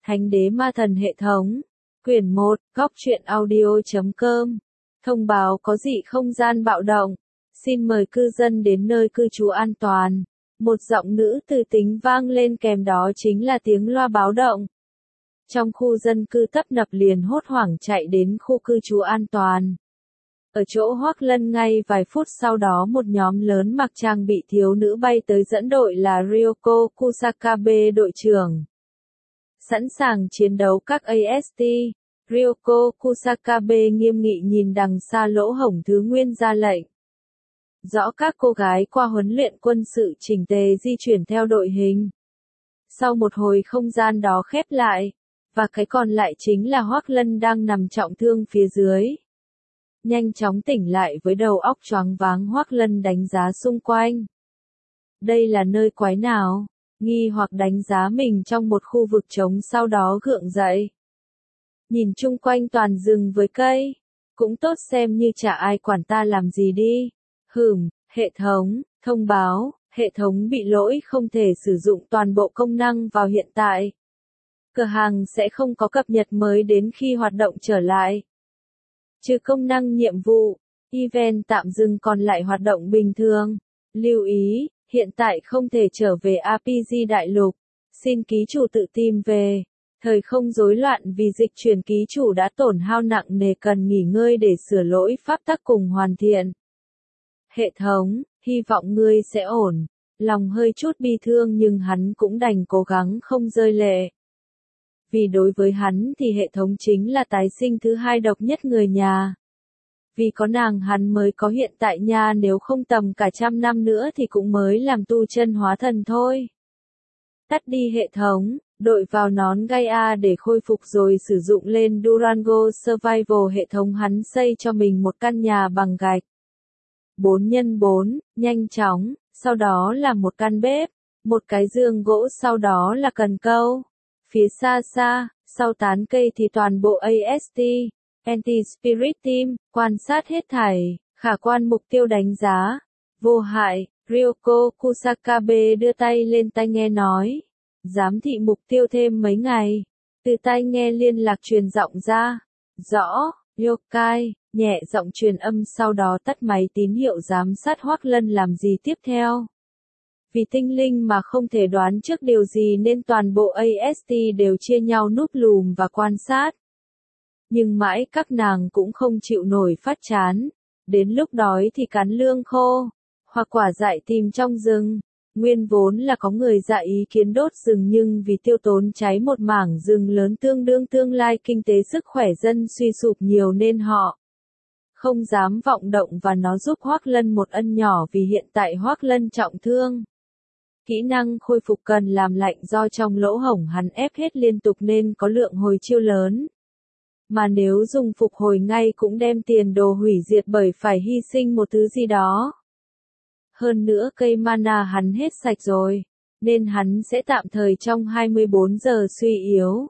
Thánh đế ma thần hệ thống. Quyển 1, góc truyện audio.com. Thông báo có dị không gian bạo động. Xin mời cư dân đến nơi cư trú an toàn. Một giọng nữ từ tính vang lên kèm đó chính là tiếng loa báo động. Trong khu dân cư tấp nập liền hốt hoảng chạy đến khu cư trú an toàn. Ở chỗ Hoắc Lân ngay vài phút sau đó một nhóm lớn mặc trang bị thiếu nữ bay tới dẫn đội là Ryoko Kusakabe đội trưởng. Sẵn sàng chiến đấu các AST, Ryoko Kusakabe nghiêm nghị nhìn đằng xa lỗ hổng thứ nguyên ra lệnh. Rõ các cô gái qua huấn luyện quân sự chỉnh tề di chuyển theo đội hình. Sau một hồi không gian đó khép lại, và cái còn lại chính là Hoắc Lân đang nằm trọng thương phía dưới. Nhanh chóng tỉnh lại với đầu óc choáng váng, Hoắc Lân đánh giá xung quanh. Đây là nơi quái nào? Nghi hoặc đánh giá mình trong một khu vực trống sau đó gượng dậy. Nhìn chung quanh toàn rừng với cây. Cũng tốt xem như chả ai quản ta làm gì đi. Hệ thống, thông báo, hệ thống bị lỗi không thể sử dụng toàn bộ công năng vào hiện tại. Cửa hàng sẽ không có cập nhật mới đến khi hoạt động trở lại. Trừ công năng nhiệm vụ, event tạm dừng còn lại hoạt động bình thường. Lưu ý, hiện tại không thể trở về RPG đại lục. Xin ký chủ tự tìm về. Thời không rối loạn vì dịch chuyển ký chủ đã tổn hao nặng nề cần nghỉ ngơi để sửa lỗi pháp tắc cùng hoàn thiện. Hệ thống, hy vọng ngươi sẽ ổn. Lòng hơi chút bi thương nhưng hắn cũng đành cố gắng không rơi lệ. Vì đối với hắn thì hệ thống chính là tái sinh thứ hai độc nhất người nhà. Vì có nàng hắn mới có hiện tại nha, nếu không tầm cả 100 năm nữa thì cũng mới làm tu chân hóa thần thôi. Tắt đi hệ thống, đội vào nón Gaia để khôi phục rồi sử dụng lên Durango Survival hệ thống hắn xây cho mình một căn nhà bằng gạch. 4x4, nhanh chóng, sau đó là một căn bếp, một cái giường gỗ sau đó là cần câu. Phía xa xa, sau tán cây thì toàn bộ AST, Anti-Spirit Team, quan sát hết thảy, khả quan mục tiêu đánh giá. Vô hại, Ryoko Kusakabe đưa tay lên tai nghe nói. Giám thị mục tiêu thêm mấy ngày. Từ tai nghe liên lạc truyền giọng ra. Rõ, Yokai, nhẹ giọng truyền âm sau đó tắt máy tín hiệu giám sát Hoắc Lân làm gì tiếp theo. Vì tinh linh mà không thể đoán trước điều gì nên toàn bộ AST đều chia nhau núp lùm và quan sát. Nhưng mãi các nàng cũng không chịu nổi phát chán. Đến lúc đói thì cắn lương khô, hoặc quả dại tìm trong rừng. Nguyên vốn là có người dạ ý kiến đốt rừng nhưng vì tiêu tốn cháy một mảng rừng lớn tương đương tương lai kinh tế sức khỏe dân suy sụp nhiều nên họ không dám vọng động và nó giúp Hoắc Lân một ân nhỏ vì hiện tại Hoắc Lân trọng thương. Kỹ năng khôi phục cần làm lạnh do trong lỗ hổng hắn ép hết liên tục nên có lượng hồi chiêu lớn. Mà nếu dùng phục hồi ngay cũng đem tiền đồ hủy diệt bởi phải hy sinh một thứ gì đó. Hơn nữa cây mana hắn hết sạch rồi, nên hắn sẽ tạm thời trong 24 giờ suy yếu.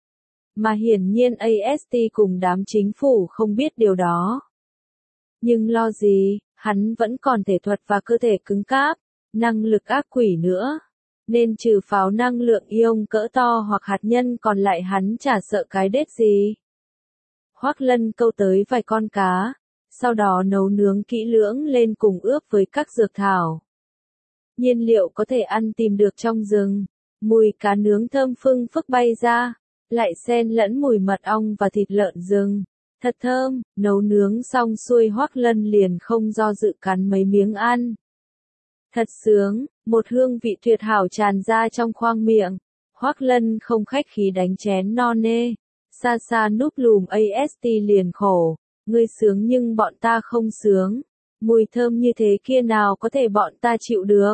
Mà hiển nhiên AST cùng đám chính phủ không biết điều đó. Nhưng lo gì, hắn vẫn còn thể thuật và cơ thể cứng cáp, năng lực ác quỷ nữa. Nên trừ pháo năng lượng ion cỡ to hoặc hạt nhân còn lại hắn chả sợ cái đết gì. Hoắc Lân câu tới vài con cá. Sau đó nấu nướng kỹ lưỡng lên cùng ướp với các dược thảo. Nhiên liệu có thể ăn tìm được trong rừng. Mùi cá nướng thơm phưng phức bay ra. Lại xen lẫn mùi mật ong và thịt lợn rừng. Thật thơm, nấu nướng xong xuôi Hoắc Lân liền không do dự cắn mấy miếng ăn. Thật sướng, một hương vị tuyệt hảo tràn ra trong khoang miệng. Hoắc Lân không khách khí đánh chén no nê. Xa xa núp lùm AST liền khổ. Ngươi sướng nhưng bọn ta không sướng. Mùi thơm như thế kia nào có thể bọn ta chịu được.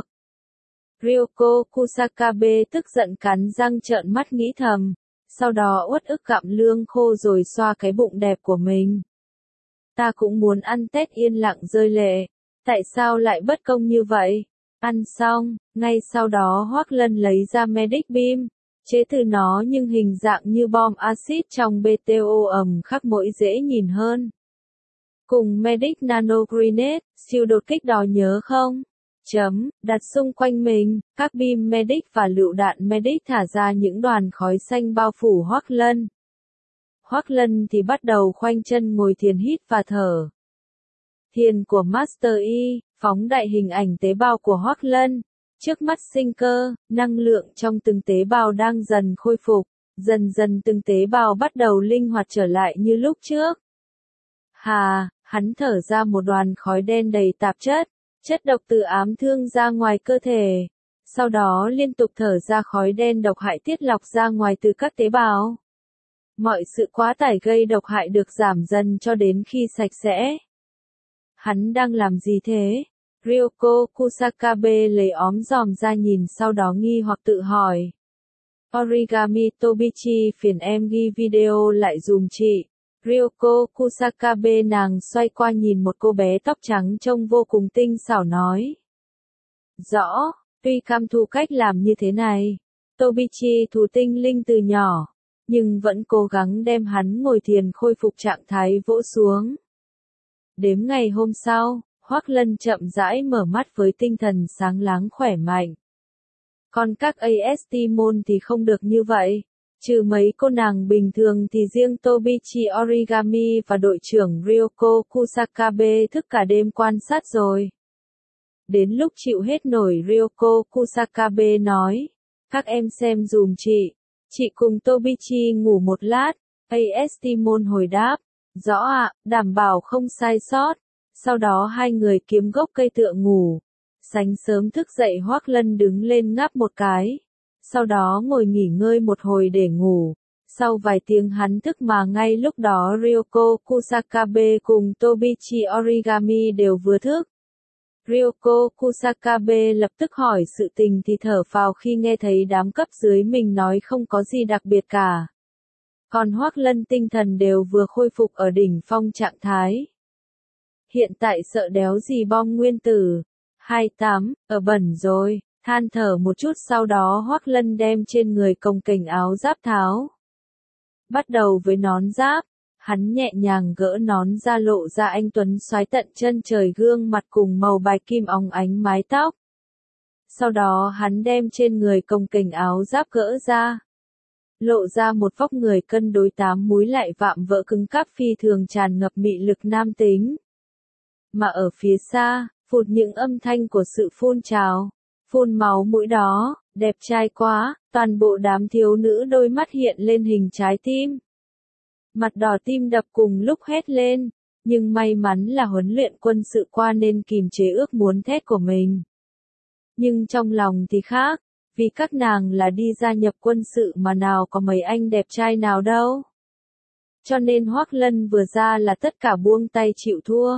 Ryoko Kusakabe tức giận cắn răng trợn mắt nghĩ thầm. Sau đó uất ức gặm lương khô rồi xoa cái bụng đẹp của mình. Ta cũng muốn ăn Tết yên lặng rơi lệ. Tại sao lại bất công như vậy? Ăn xong, ngay sau đó Hoắc Lân lấy ra Medic Beam. Chế từ nó nhưng hình dạng như bom axit trong BTO khắc mỗi dễ nhìn hơn. Cùng Medic Nano Grenade, siêu đột kích đó nhớ không? đặt xung quanh mình, các bim medic và lựu đạn medic thả ra những đoàn khói xanh bao phủ Hoắc Lân. Hoắc Lân thì bắt đầu khoanh chân ngồi thiền hít và thở. Thiền của Master Y, phóng đại hình ảnh tế bào của Hoắc Lân. Trước mắt sinh cơ, năng lượng trong từng tế bào đang dần khôi phục, dần dần từng tế bào bắt đầu linh hoạt trở lại như lúc trước. Hắn thở ra một đoàn khói đen đầy tạp chất, chất độc từ ám thương ra ngoài cơ thể. Sau đó liên tục thở ra khói đen độc hại tiết lọc ra ngoài từ các tế bào. Mọi sự quá tải gây độc hại được giảm dần cho đến khi sạch sẽ. Hắn đang làm gì thế? Ryoko Kusakabe lấy óm dòm ra nhìn sau đó nghi hoặc tự hỏi. Origami Tobichi phiền em ghi video lại dùm chị. Ryoko Kusakabe nàng xoay qua nhìn một cô bé tóc trắng trông vô cùng tinh xảo nói. Rõ, tuy cam thu cách làm như thế này. Tobichi thủ tinh linh từ nhỏ, nhưng vẫn cố gắng đem hắn ngồi thiền khôi phục trạng thái vỗ xuống. Đếm ngày hôm sau, Hoắc Lân chậm rãi mở mắt với tinh thần sáng láng khỏe mạnh. Còn các AST môn thì không được như vậy. Trừ mấy cô nàng bình thường thì riêng Tobichi Origami và đội trưởng Ryoko Kusakabe thức cả đêm quan sát rồi. Đến lúc chịu hết nổi Ryoko Kusakabe nói. Các em xem dùm chị cùng Tobichi ngủ một lát. AST môn hồi đáp. Rõ ạ, đảm bảo không sai sót. Sau đó hai người kiếm gốc cây tựa ngủ. Sáng sớm thức dậy Hoắc Lân đứng lên ngáp một cái. Sau đó ngồi nghỉ ngơi một hồi để ngủ. Sau vài tiếng hắn thức mà ngay lúc đó Ryoko Kusakabe cùng Tobichi Origami đều vừa thức. Ryoko Kusakabe lập tức hỏi sự tình thì thở phào khi nghe thấy đám cấp dưới mình nói không có gì đặc biệt cả. Còn Hoắc Lân tinh thần đều vừa khôi phục ở đỉnh phong trạng thái. Hiện tại sợ đéo gì bom nguyên tử. 28, ở bẩn rồi, than thở một chút sau đó Hoắc Lân đem trên người cồng kềnh áo giáp tháo. Bắt đầu với nón giáp, hắn nhẹ nhàng gỡ nón ra lộ ra anh tuấn xoái tận chân trời gương mặt cùng màu bạch kim óng ánh mái tóc. Sau đó hắn đem trên người cồng kềnh áo giáp gỡ ra. Lộ ra một vóc người cân đối 8 múi lại vạm vỡ cứng cáp phi thường tràn ngập mị lực nam tính. Mà ở phía xa, phụt những âm thanh của sự phun trào, phun máu mũi đó, đẹp trai quá, toàn bộ đám thiếu nữ đôi mắt hiện lên hình trái tim. Mặt đỏ tim đập cùng lúc hét lên, nhưng may mắn là huấn luyện quân sự qua nên kìm chế ước muốn thét của mình. Nhưng trong lòng thì khác, vì các nàng là đi gia nhập quân sự mà nào có mấy anh đẹp trai nào đâu. Cho nên Hoắc Lân vừa ra là tất cả buông tay chịu thua.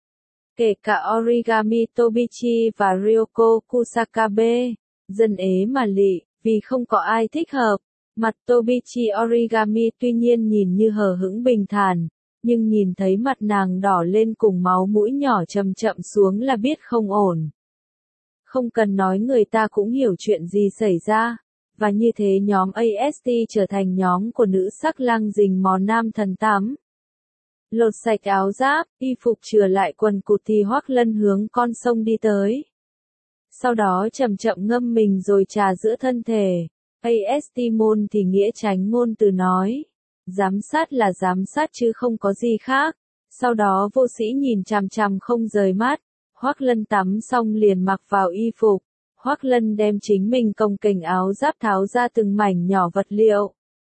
Kể cả Origami Tobichi và Ryoko Kusakabe, dân ế mà lị, vì không có ai thích hợp. Mặt Tobichi Origami tuy nhiên nhìn như hờ hững bình thản, nhưng nhìn thấy mặt nàng đỏ lên cùng máu mũi nhỏ chậm chậm xuống là biết không ổn. Không cần nói người ta cũng hiểu chuyện gì xảy ra, và như thế nhóm AST trở thành nhóm của nữ sắc lang dình mò nam thần tắm. Lột sạch áo giáp, y phục chừa lại quần cụt thì Hoắc Lân hướng con sông đi tới. Sau đó chậm chậm ngâm mình rồi trà giữa thân thể. AST môn thì nghĩa tránh ngôn từ nói. Giám sát là giám sát chứ không có gì khác. Sau đó vô sĩ nhìn chằm chằm không rời mắt. Hoắc Lân tắm xong liền mặc vào y phục. Hoắc Lân đem chính mình cồng kềnh áo giáp tháo ra từng mảnh nhỏ vật liệu.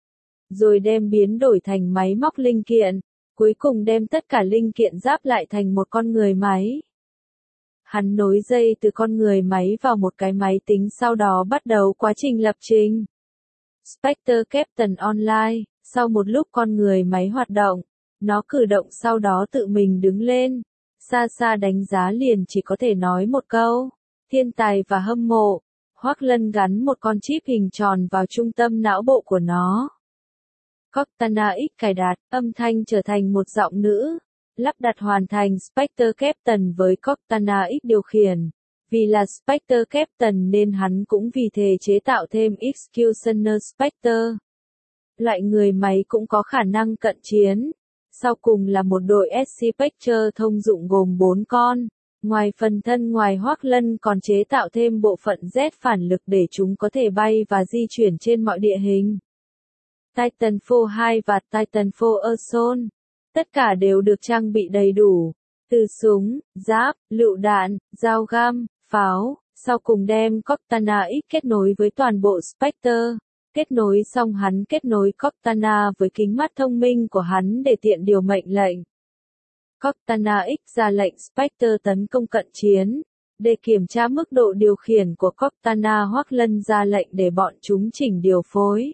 Rồi đem biến đổi thành máy móc linh kiện. Cuối cùng đem tất cả linh kiện giáp lại thành một con người máy. Hắn nối dây từ con người máy vào một cái máy tính sau đó bắt đầu quá trình lập trình. Spectre Captain Online, sau một lúc con người máy hoạt động, nó cử động sau đó tự mình đứng lên. Xa xa đánh giá liền chỉ có thể nói một câu, thiên tài và hâm mộ. Hoắc Lân gắn một con chip hình tròn vào trung tâm não bộ của nó. Cortana X cài đặt, âm thanh trở thành một giọng nữ. Lắp đặt hoàn thành Spectre Captain với Cortana X điều khiển. Vì là Spectre Captain nên hắn cũng vì thế chế tạo thêm Executioner Spectre. Loại người máy cũng có khả năng cận chiến. Sau cùng là một đội SC Spectre thông dụng gồm 4 con. Ngoài phần thân ngoài Hoắc Lân còn chế tạo thêm bộ phận Z phản lực để chúng có thể bay và di chuyển trên mọi địa hình. Titanfall 2 và Titanfall Assault, tất cả đều được trang bị đầy đủ, từ súng, giáp, lựu đạn, dao găm, pháo, sau cùng đem Cortana X kết nối với toàn bộ Spectre. Kết nối xong hắn kết nối Cortana với kính mắt thông minh của hắn để tiện điều mệnh lệnh. Cortana X ra lệnh Spectre tấn công cận chiến. Để kiểm tra mức độ điều khiển của Cortana, Hoắc Lân ra lệnh để bọn chúng chỉnh điều phối.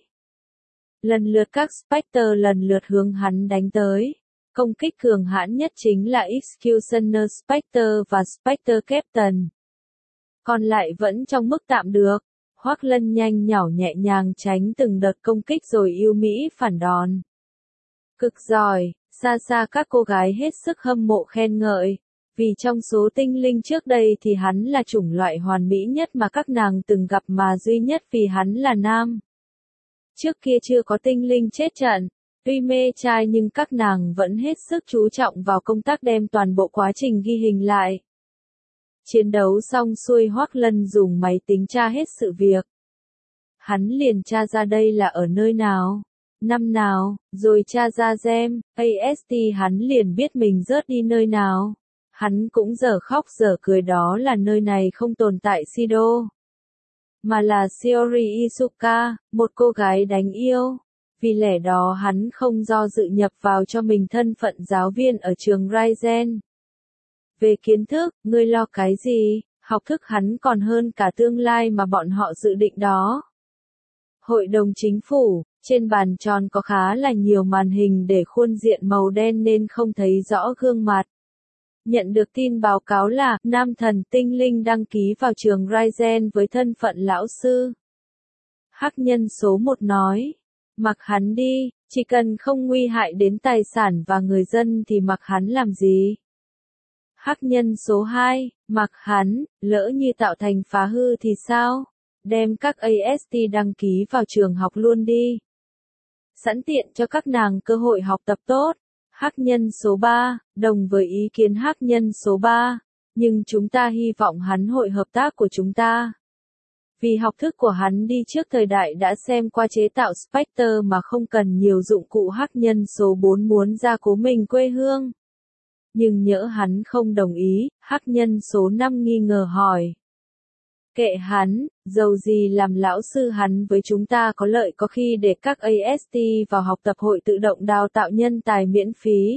Lần lượt các Spectre lần lượt hướng hắn đánh tới. Công kích cường hãn nhất chính là Executioner Spectre và Spectre Captain. Còn lại vẫn trong mức tạm được. Hoắc Lân nhanh nhỏ nhẹ nhàng tránh từng đợt công kích rồi yêu mỹ phản đòn. Cực giỏi, xa xa các cô gái hết sức hâm mộ khen ngợi. Vì trong số tinh linh trước đây thì hắn là chủng loại hoàn mỹ nhất mà các nàng từng gặp mà duy nhất vì hắn là nam. Trước kia chưa có tinh linh chết trận, tuy mê trai nhưng các nàng vẫn hết sức chú trọng vào công tác đem toàn bộ quá trình ghi hình lại. Chiến đấu xong xuôi Hoắc Lân dùng máy tính tra hết sự việc. Hắn liền tra ra đây là ở nơi nào, năm nào, rồi tra ra gem, AST hắn liền biết mình rớt đi nơi nào. Hắn cũng dở khóc dở cười, đó là nơi này không tồn tại Shido, mà là Shiori Izuka, một cô gái đánh yêu. Vì lẽ đó hắn không do dự nhập vào cho mình thân phận giáo viên ở trường Raizen. Về kiến thức, ngươi lo cái gì, học thức hắn còn hơn cả tương lai mà bọn họ dự định đó. Hội đồng chính phủ, trên bàn tròn có khá là nhiều màn hình để khuôn diện màu đen nên không thấy rõ gương mặt. Nhận được tin báo cáo là nam thần tinh linh đăng ký vào trường Raizen với thân phận lão sư. Hắc nhân số 1 nói, mặc hắn đi, chỉ cần không nguy hại đến tài sản và người dân thì mặc hắn làm gì. Hắc nhân số 2, mặc hắn, lỡ như tạo thành phá hư thì sao? Đem các AST đăng ký vào trường học luôn đi. Sẵn tiện cho các nàng cơ hội học tập tốt. Hắc nhân số 3, đồng với ý kiến hắc nhân số 3, nhưng chúng ta hy vọng hắn hội hợp tác của chúng ta. Vì học thức của hắn đi trước thời đại đã xem qua chế tạo Spectre mà không cần nhiều dụng cụ. Hắc nhân số 4 muốn gia cố mình quê hương. Nhưng nhỡ hắn không đồng ý, hắc nhân số 5 nghi ngờ hỏi. Kệ hắn, dầu gì làm lão sư hắn với chúng ta có lợi, có khi để các AST vào học tập hội tự động đào tạo nhân tài miễn phí.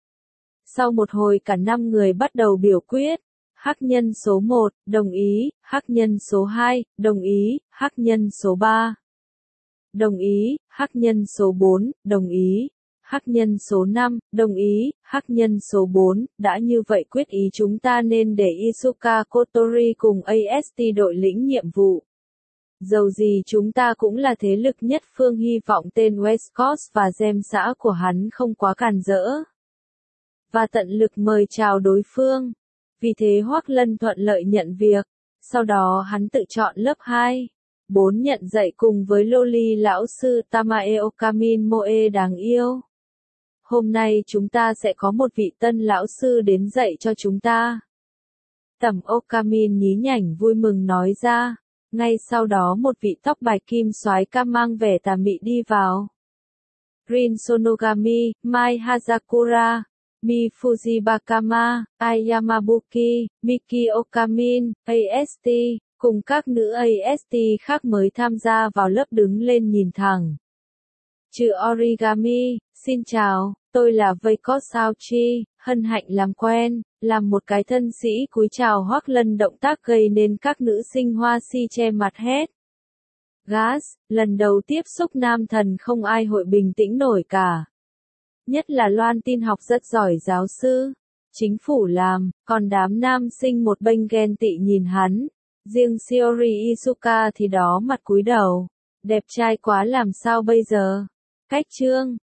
Sau một hồi cả 5 người bắt đầu biểu quyết. Hắc nhân số 1, đồng ý, hắc nhân số 2, đồng ý, hắc nhân số 3, đồng ý, hắc nhân số 4, đồng ý. Hắc nhân số 5, đồng ý, hắc nhân số 4, đã như vậy quyết ý chúng ta nên để Izuka Kotori cùng AST đội lĩnh nhiệm vụ. Dầu gì chúng ta cũng là thế lực nhất phương, hy vọng tên West Coast và gem xã của hắn không quá càn rỡ. Và tận lực mời chào đối phương. Vì thế Hoắc Lân thuận lợi nhận việc. Sau đó hắn tự chọn lớp 2. 4 nhận dạy cùng với Loli lão sư Tamae Okamin Moe đáng yêu. Hôm nay chúng ta sẽ có một vị tân lão sư đến dạy cho chúng ta. Tẩm Okamin nhí nhảnh vui mừng nói ra. Ngay sau đó một vị tóc bạch kim soái ca mang vẻ tà mị đi vào. Rin Sonogami, Mai Hazakura, Mi Fujibakama, Ayamabuki, Miki Okamin, AST, cùng các nữ AST khác mới tham gia vào lớp đứng lên nhìn thẳng. Trừ Origami, xin chào, tôi là Veikot Saochi, hân hạnh làm quen, làm một cái thân sĩ cúi chào Hoắc Lân, động tác gây nên các nữ sinh hoa si che mặt hét. Gas, lần đầu tiếp xúc nam thần không ai hội bình tĩnh nổi cả. Nhất là Loan tin học rất giỏi giáo sư. Chính phủ làm, còn đám nam sinh một bênh ghen tị nhìn hắn. Riêng Shiori Izuka thì đó mặt cúi đầu. Đẹp trai quá làm sao bây giờ? Cách chương.